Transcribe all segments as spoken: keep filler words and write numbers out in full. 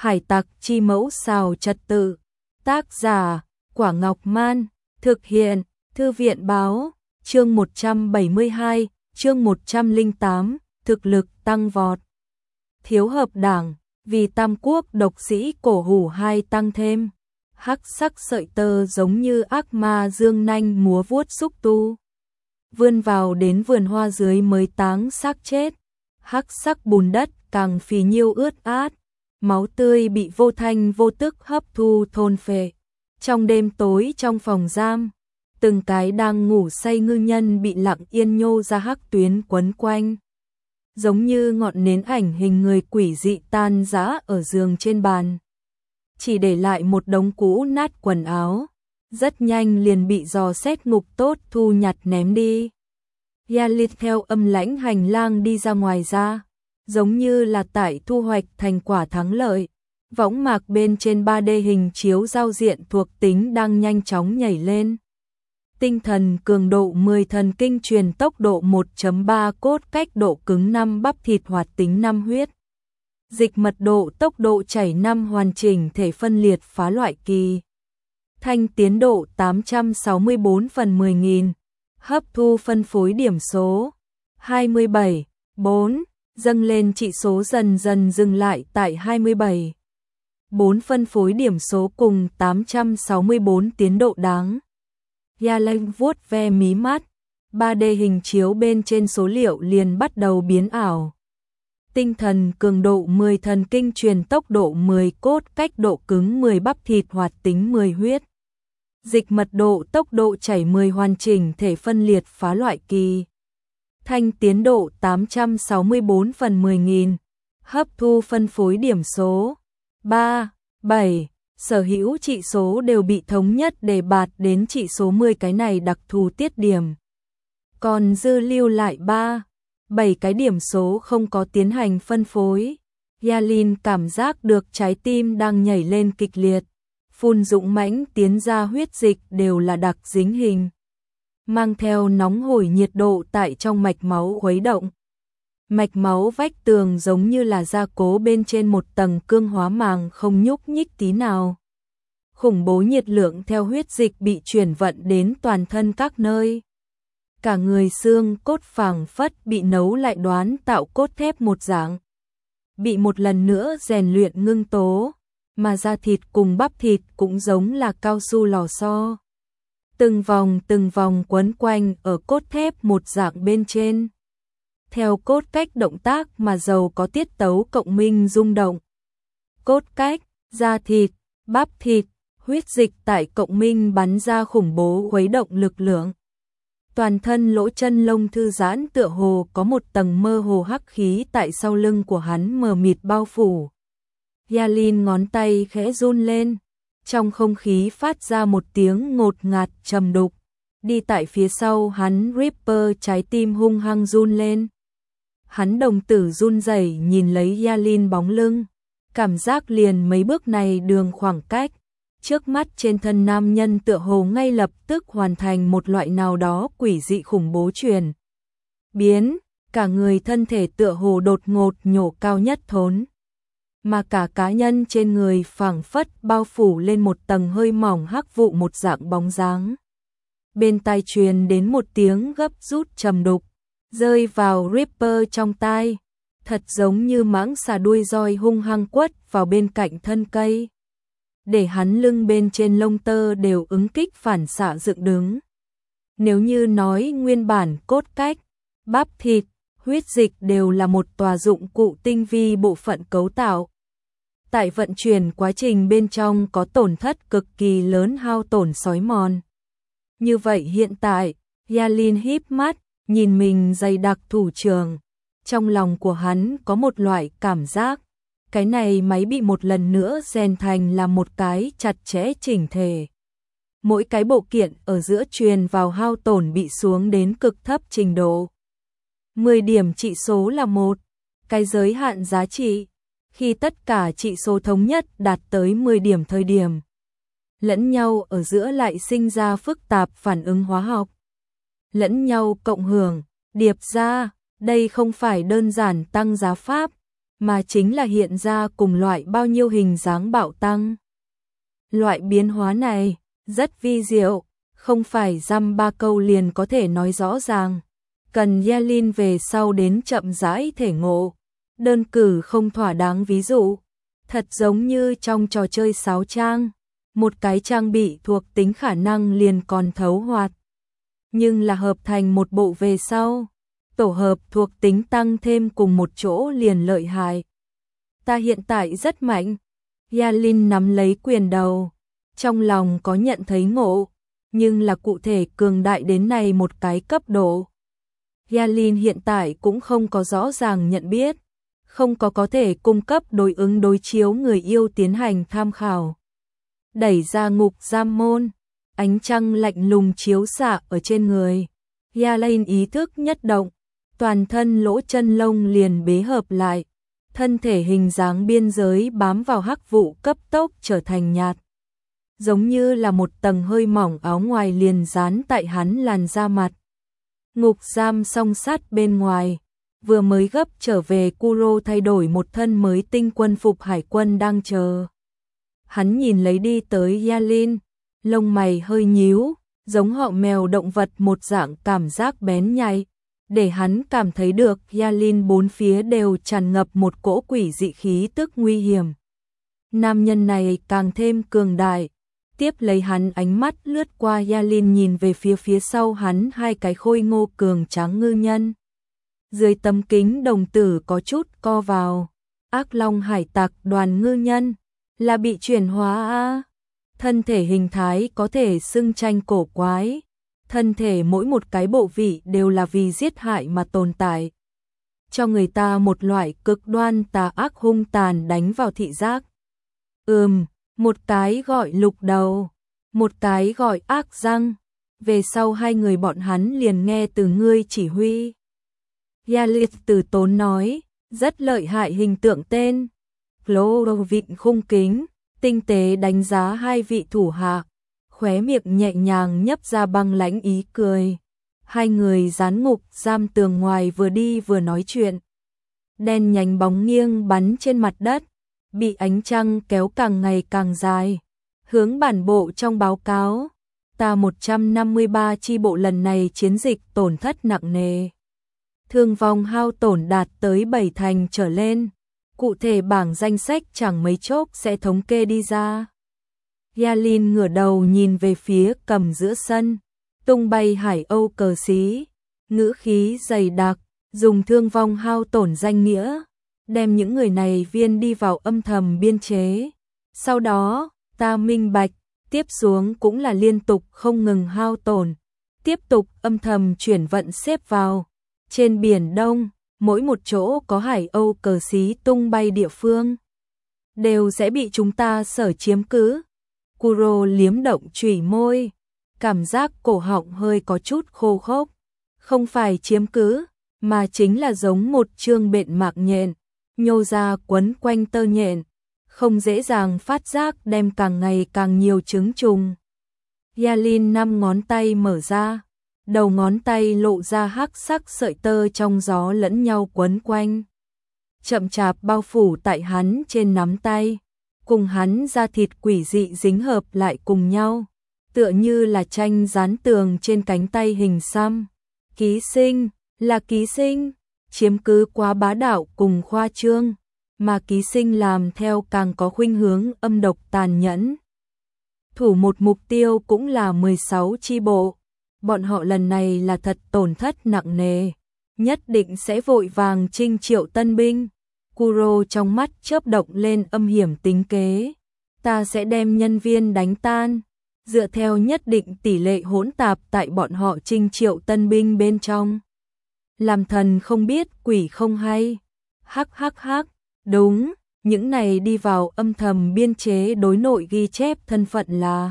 Hải tặc chi mẫu xào trật tự. Tác giả, Quả Ngọc Man. Thực hiện, Thư viện báo. Chương một trăm bảy mươi hai, chương một trăm lẻ tám, thực lực tăng vọt. Thiếu hợp đảng, vì tam quốc độc sĩ cổ hủ hai tăng thêm. Hắc sắc sợi tơ giống như ác ma dương nanh múa vuốt xúc tu. Vươn vào đến vườn hoa dưới mới táng xác chết. Hắc sắc bùn đất càng phì nhiêu ướt át. Máu tươi bị vô thanh vô tức hấp thu thôn phệ. Trong đêm tối trong phòng giam, từng cái đang ngủ say ngư nhân bị lặng yên nhô ra hắc tuyến quấn quanh. Giống như ngọn nến ảnh hình người quỷ dị tan rã ở giường trên bàn. Chỉ để lại một đống cũ nát quần áo, rất nhanh liền bị dò xét ngục tốt thu nhặt ném đi. Yalit theo âm lãnh hành lang đi ra ngoài ra, giống như là tại thu hoạch thành quả thắng lợi. Võng mạc bên trên ba D hình chiếu giao diện thuộc tính đang nhanh chóng nhảy lên. Tinh thần cường độ mười, thần kinh truyền tốc độ một chấm ba, cốt cách độ cứng năm, bắp thịt hoạt tính năm, huyết dịch mật độ tốc độ chảy năm, hoàn chỉnh thể phân liệt phá loại kỳ. Thanh tiến độ tám trăm sáu mươi bốn phần mười nghìn. Hấp thu phân phối điểm số hai mươi bảy, bốn, dâng lên trị số dần dần dừng lại tại hai mươi bảy. bốn phân phối điểm số cùng tám trăm sáu mươi bốn tiến độ đáng. Yalit vuốt ve mí mắt, ba D hình chiếu bên trên số liệu liền bắt đầu biến ảo. Tinh thần cường độ mười, thần kinh truyền tốc độ mười, cốt cách độ cứng mười, bắp thịt hoạt tính mười, huyết dịch mật độ tốc độ chảy mười, hoàn chỉnh thể phân liệt phá loại kỳ. Thanh tiến độ tám trăm sáu mươi bốn phần mười nghìn. Hấp thu phân phối điểm số ba, bảy, sở hữu trị số đều bị thống nhất để bạt đến trị số mười, cái này đặc thù tiết điểm. Còn dư lưu lại ba, bảy cái điểm số không có tiến hành phân phối. Yalit cảm giác được trái tim đang nhảy lên kịch liệt, phun dũng mãnh tiến ra huyết dịch đều là đặc dính hình, mang theo nóng hổi nhiệt độ tại trong mạch máu khuấy động. Mạch máu vách tường giống như là gia cố bên trên một tầng cương hóa màng không nhúc nhích tí nào. Khủng bố nhiệt lượng theo huyết dịch bị chuyển vận đến toàn thân các nơi. Cả người xương cốt phảng phất bị nấu lại đoán tạo cốt thép một dạng. Bị một lần nữa rèn luyện ngưng tố, mà da thịt cùng bắp thịt cũng giống là cao su lò xo. Từng vòng từng vòng quấn quanh ở cốt thép một dạng bên trên. Theo cốt cách động tác mà giàu có tiết tấu cộng minh rung động. Cốt cách, da thịt, bắp thịt, huyết dịch tại cộng minh bắn ra khủng bố khuấy động lực lượng. Toàn thân lỗ chân lông thư giãn tựa hồ có một tầng mơ hồ hắc khí tại sau lưng của hắn mờ mịt bao phủ. Yalit ngón tay khẽ run lên, trong không khí phát ra một tiếng ngột ngạt trầm đục. Đi tại phía sau hắn Ripper trái tim hung hăng run lên. Hắn đồng tử run rẩy nhìn lấy Yalit bóng lưng, cảm giác liền mấy bước này đường khoảng cách. Trước mắt trên thân nam nhân tựa hồ ngay lập tức hoàn thành một loại nào đó quỷ dị khủng bố truyền biến, cả người thân thể tựa hồ đột ngột nhổ cao nhất thốn. Mà cả cá nhân trên người phảng phất bao phủ lên một tầng hơi mỏng hắc vụ một dạng bóng dáng. Bên tai truyền đến một tiếng gấp rút trầm đục, rơi vào Ripper trong tai, thật giống như mãng xà đuôi roi hung hăng quất vào bên cạnh thân cây, để hắn lưng bên trên lông tơ đều ứng kích phản xạ dựng đứng. Nếu như nói nguyên bản cốt cách, bắp thịt, huyết dịch đều là một tòa dụng cụ tinh vi bộ phận cấu tạo. Tại vận chuyển quá trình bên trong có tổn thất cực kỳ lớn, hao tổn xói mòn. Như vậy hiện tại, Yalit híp mắt, nhìn mình dày đặc thủ trường. Trong lòng của hắn có một loại cảm giác, cái này máy bị một lần nữa rèn thành là một cái chặt chẽ chỉnh thể. Mỗi cái bộ kiện ở giữa truyền vào hao tổn bị xuống đến cực thấp trình độ. mười điểm trị số là một cái giới hạn giá trị. Khi tất cả trị số thống nhất đạt tới mười điểm thời điểm, lẫn nhau ở giữa lại sinh ra phức tạp phản ứng hóa học. Lẫn nhau cộng hưởng, điệp ra, đây không phải đơn giản tăng giá pháp, mà chính là hiện ra cùng loại bao nhiêu hình dáng bạo tăng. Loại biến hóa này rất vi diệu, không phải dăm ba câu liền có thể nói rõ ràng, cần Yalin về sau đến chậm rãi thể ngộ. Đơn cử không thỏa đáng ví dụ, thật giống như trong trò chơi sáo trang, một cái trang bị thuộc tính khả năng liền còn thấu hoạt, nhưng là hợp thành một bộ về sau, tổ hợp thuộc tính tăng thêm cùng một chỗ liền lợi hại. Ta hiện tại rất mạnh. Yalin nắm lấy quyền đầu, trong lòng có nhận thấy ngộ, nhưng là cụ thể cường đại đến này một cái cấp độ. Yalin hiện tại cũng không có rõ ràng nhận biết, không có có thể cung cấp đối ứng đối chiếu người yêu tiến hành tham khảo. Đẩy ra ngục giam môn, ánh trăng lạnh lùng chiếu xạ ở trên người. Yalin ý thức nhất động, toàn thân lỗ chân lông liền bế hợp lại, thân thể hình dáng biên giới bám vào hắc vụ cấp tốc trở thành nhạt, giống như là một tầng hơi mỏng áo ngoài liền dán tại hắn làn da mặt. Ngục giam song sát bên ngoài, vừa mới gấp trở về Kuro thay đổi một thân mới tinh quân phục hải quân đang chờ. Hắn nhìn lấy đi tới Yalin, lông mày hơi nhíu, giống họ mèo động vật một dạng cảm giác bén nhạy, để hắn cảm thấy được Yalin bốn phía đều tràn ngập một cỗ quỷ dị khí tức nguy hiểm. Nam nhân này càng thêm cường đại. Tiếp lấy hắn ánh mắt lướt qua Yalin nhìn về phía phía sau hắn hai cái khôi ngô cường tráng ngư nhân. Dưới tấm kính đồng tử có chút co vào. Ác long hải tặc đoàn ngư nhân, là bị chuyển hóa a. Thân thể hình thái có thể xưng tranh cổ quái. Thân thể mỗi một cái bộ vị đều là vì giết hại mà tồn tại. Cho người ta một loại cực đoan tà ác hung tàn đánh vào thị giác. Ừm. Một cái gọi lục đầu, một cái gọi ác răng. Về sau hai người bọn hắn liền nghe từ ngươi chỉ huy. Yalin từ tốn nói, rất lợi hại hình tượng tên. Cloro vịn khung kính, tinh tế đánh giá hai vị thủ hạ, khóe miệng nhẹ nhàng nhấp ra băng lãnh ý cười. Hai người dán ngục giam tường ngoài vừa đi vừa nói chuyện. Đen nhánh bóng nghiêng bắn trên mặt đất, bị ánh trăng kéo càng ngày càng dài. Hướng bản bộ trong báo cáo, ta một trăm năm mươi ba chi bộ lần này chiến dịch tổn thất nặng nề. Thương vong hao tổn đạt tới bảy thành trở lên. Cụ thể bảng danh sách chẳng mấy chốc sẽ thống kê đi ra. Yalin ngửa đầu nhìn về phía cầm giữa sân, tung bay hải âu cờ xí, ngữ khí dày đặc, dùng thương vong hao tổn danh nghĩa, đem những người này viên đi vào âm thầm biên chế. Sau đó, ta minh bạch, tiếp xuống cũng là liên tục không ngừng hao tổn, tiếp tục âm thầm chuyển vận xếp vào. Trên Biển Đông, mỗi một chỗ có hải âu cờ xí tung bay địa phương, đều sẽ bị chúng ta sở chiếm cứ. Kuro liếm động chủy môi, cảm giác cổ họng hơi có chút khô khốc. Không phải chiếm cứ, mà chính là giống một chương bện mạc nhện, nhô ra quấn quanh tơ nhện, không dễ dàng phát giác đem càng ngày càng nhiều trứng trùng. Yalin năm ngón tay mở ra, đầu ngón tay lộ ra hắc sắc sợi tơ trong gió lẫn nhau quấn quanh, chậm chạp bao phủ tại hắn trên nắm tay, cùng hắn da thịt quỷ dị dính hợp lại cùng nhau, tựa như là tranh dán tường trên cánh tay hình xăm. Ký sinh, là ký sinh, chiếm cứ quá bá đạo cùng khoa trương, mà ký sinh làm theo càng có khuynh hướng âm độc tàn nhẫn. Thủ một mục tiêu cũng là mười sáu chi bộ, bọn họ lần này là thật tổn thất nặng nề, nhất định sẽ vội vàng trinh triệu tân binh. Kuro trong mắt chớp động lên âm hiểm tính kế, ta sẽ đem nhân viên đánh tan, dựa theo nhất định tỷ lệ hỗn tạp tại bọn họ trinh triệu tân binh bên trong. Làm thần không biết quỷ không hay. Hắc hắc hắc, đúng, những này đi vào âm thầm biên chế đối nội ghi chép thân phận là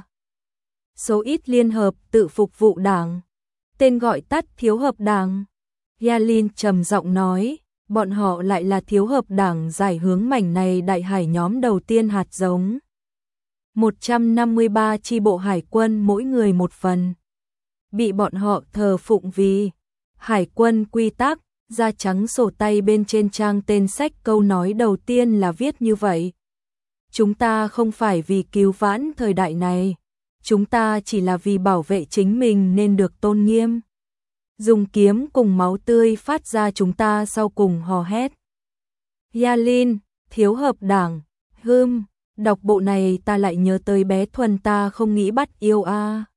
số ít liên hợp tự phục vụ đảng, tên gọi tắt thiếu hợp đảng. Yalin trầm giọng nói, bọn họ lại là thiếu hợp đảng giải hướng mảnh này đại hải nhóm đầu tiên hạt giống. một trăm năm mươi ba chi bộ hải quân mỗi người một phần, bị bọn họ thờ phụng vì hải quân quy tắc, da trắng sổ tay bên trên trang tên sách, câu nói đầu tiên là viết như vậy. Chúng ta không phải vì cứu vãn thời đại này, chúng ta chỉ là vì bảo vệ chính mình nên được tôn nghiêm. Dùng kiếm cùng máu tươi phát ra, chúng ta sau cùng hò hét. Yalin, thiếu hợp đảng, hưm, đọc bộ này ta lại nhớ tới bé Thuần, ta không nghĩ bắt yêu a.